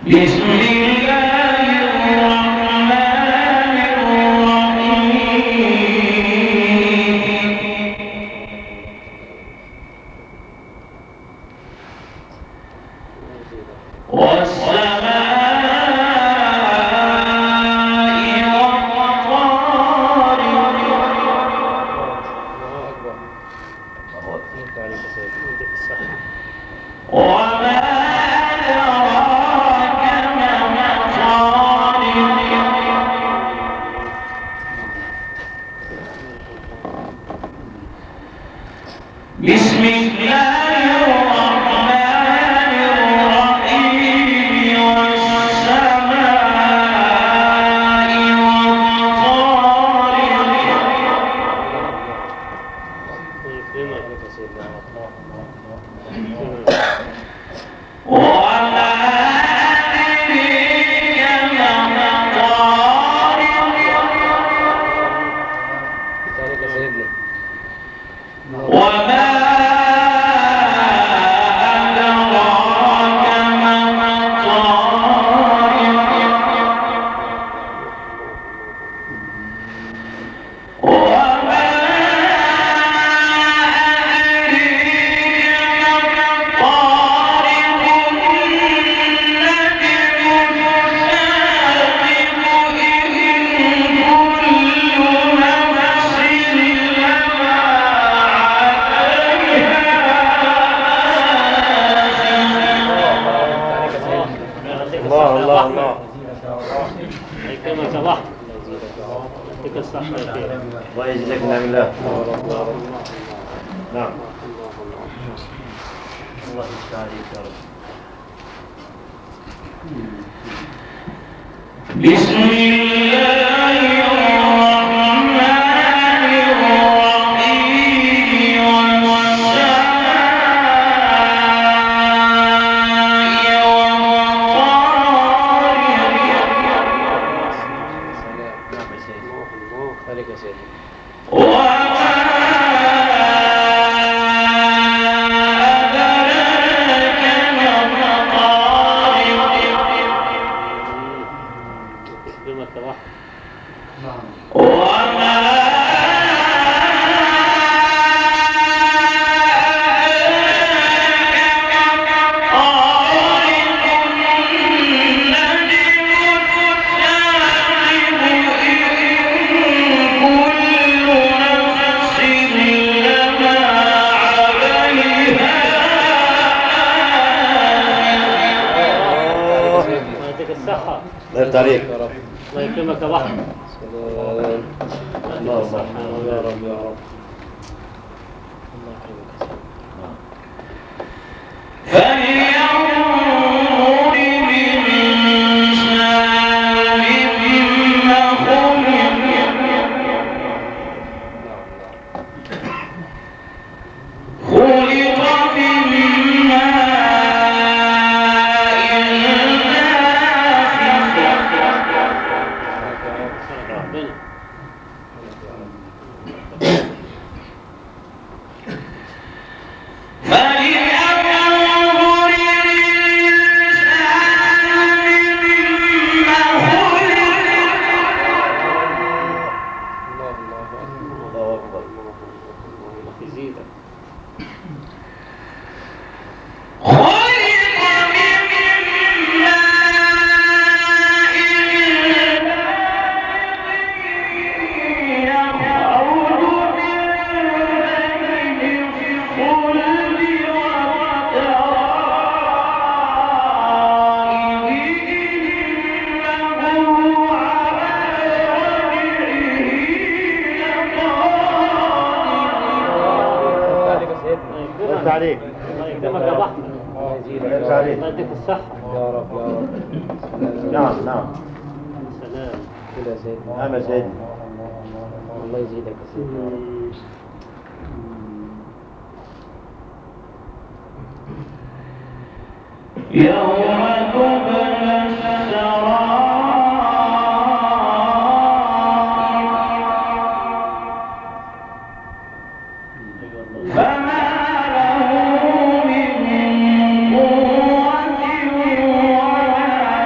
بسم الله الرحمن الرحيم والسماء والطارق وما أدراك ما الطارق بسم الله الرحمن الرحيم والسماء والطارق وما أدريك ما الطارق وما أدراك ما الطارق وما أدريك ما الطارق النجم الثاقب إن كل نفس لما الله الله الله كما صبحت يعطيك الصحة الله يجزاك من الله. نعم الله يفتح عليك يا رب. بسم الله الرحمن الرحيم والسماء والطارق وما أدراك ما الطارق وما الله يفتح عليك. الله يكرمك يا بحر. الله الله يا رب يا رب. فلينظر الإنسان مما خلق خلق من ماء دافق فلينظر الإنسان مما خلق الله أكبر. يزيدك. خلق من ماء يخرج من بين الصلب والترائب إنه على رجعه الله يفتح عليك. الله يكرمك يا بحر. الله يفتح عليك. الله يديك الصحة. يا رب يا رب. نعم نعم. سلام. كده يا سيدنا. نعم يا سيدي. الله يزيدك يا سيدنا. يوم تبلى السرائر فما له من قوة ولا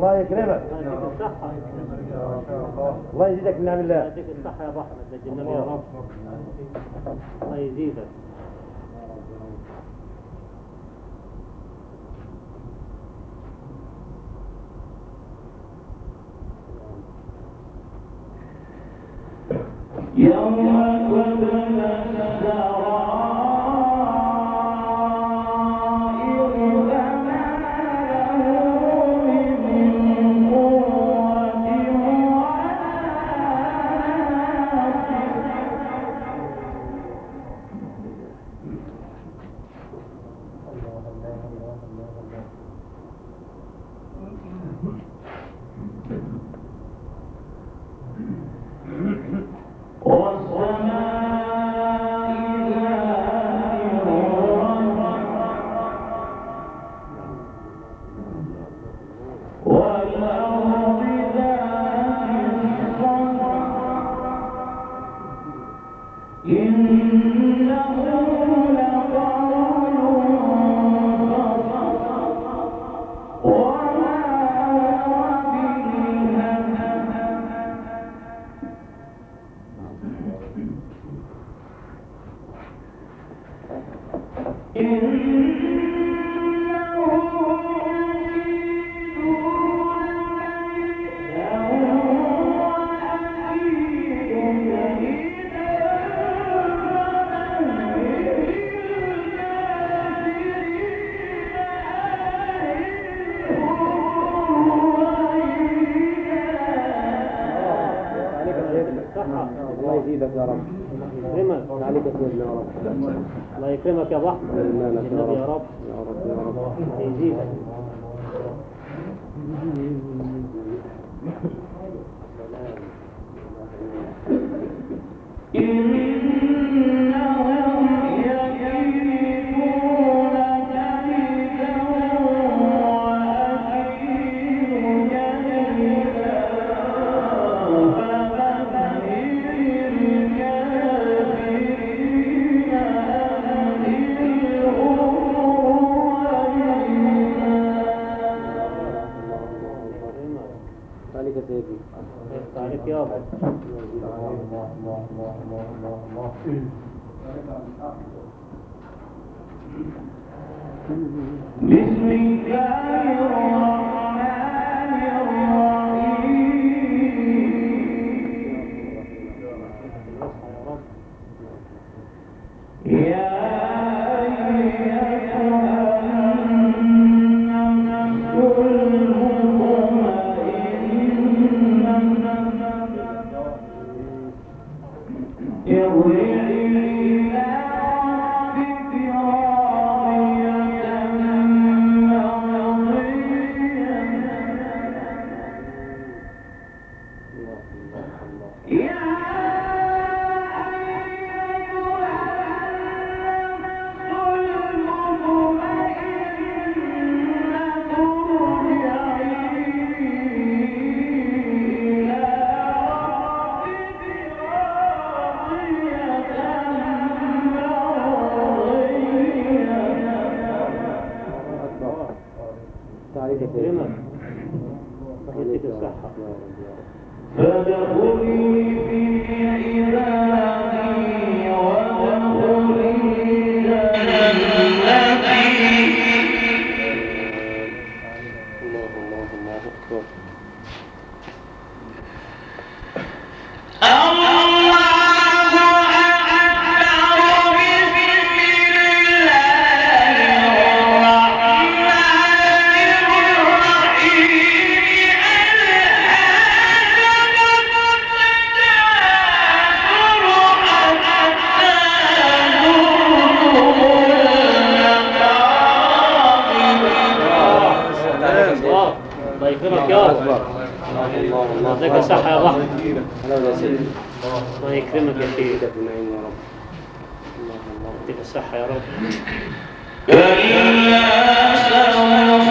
الله يكرمك. يديك الصحة. الله يزيدك من نعم الله. يديك الصحة يا أبو أحمد، لجل النبي يا رب. الله يزيدك. يوم تبلى السرائر فما له من قوة الله يزيدك يا رب. يكرمك. عليك سيدنا يا رب. الله يكرمك يا أبو أحمد، لجل النبي يا رب. يا رب يا رب. الله يزيدك. عليك سيدنا. يفتح عليك يا أبو. بسم الله الرحمن الرحيم يا أيها النفس المطمئنة ارجعي إلى ربك راضية مرضية يا عليك سيدنا. يكرمك. يديك الصحة. فادخلي في عبادي وادخلي جنتي الله الله الله أكبر. الله يكرمك يا أبو. أكبر. الله الله. يديك الصحة يا أبو أحمد. هلا يا سيدي. الله يكرمك يا سيدي. يزيدك من نعيم يا رب. الله الله. يديك الصحة يا رب. كلا سوف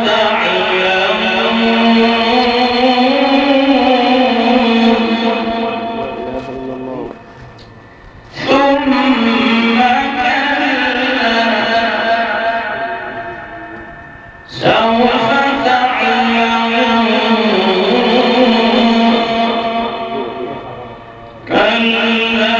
تعلمون ثم كلا سوف تعلمون الله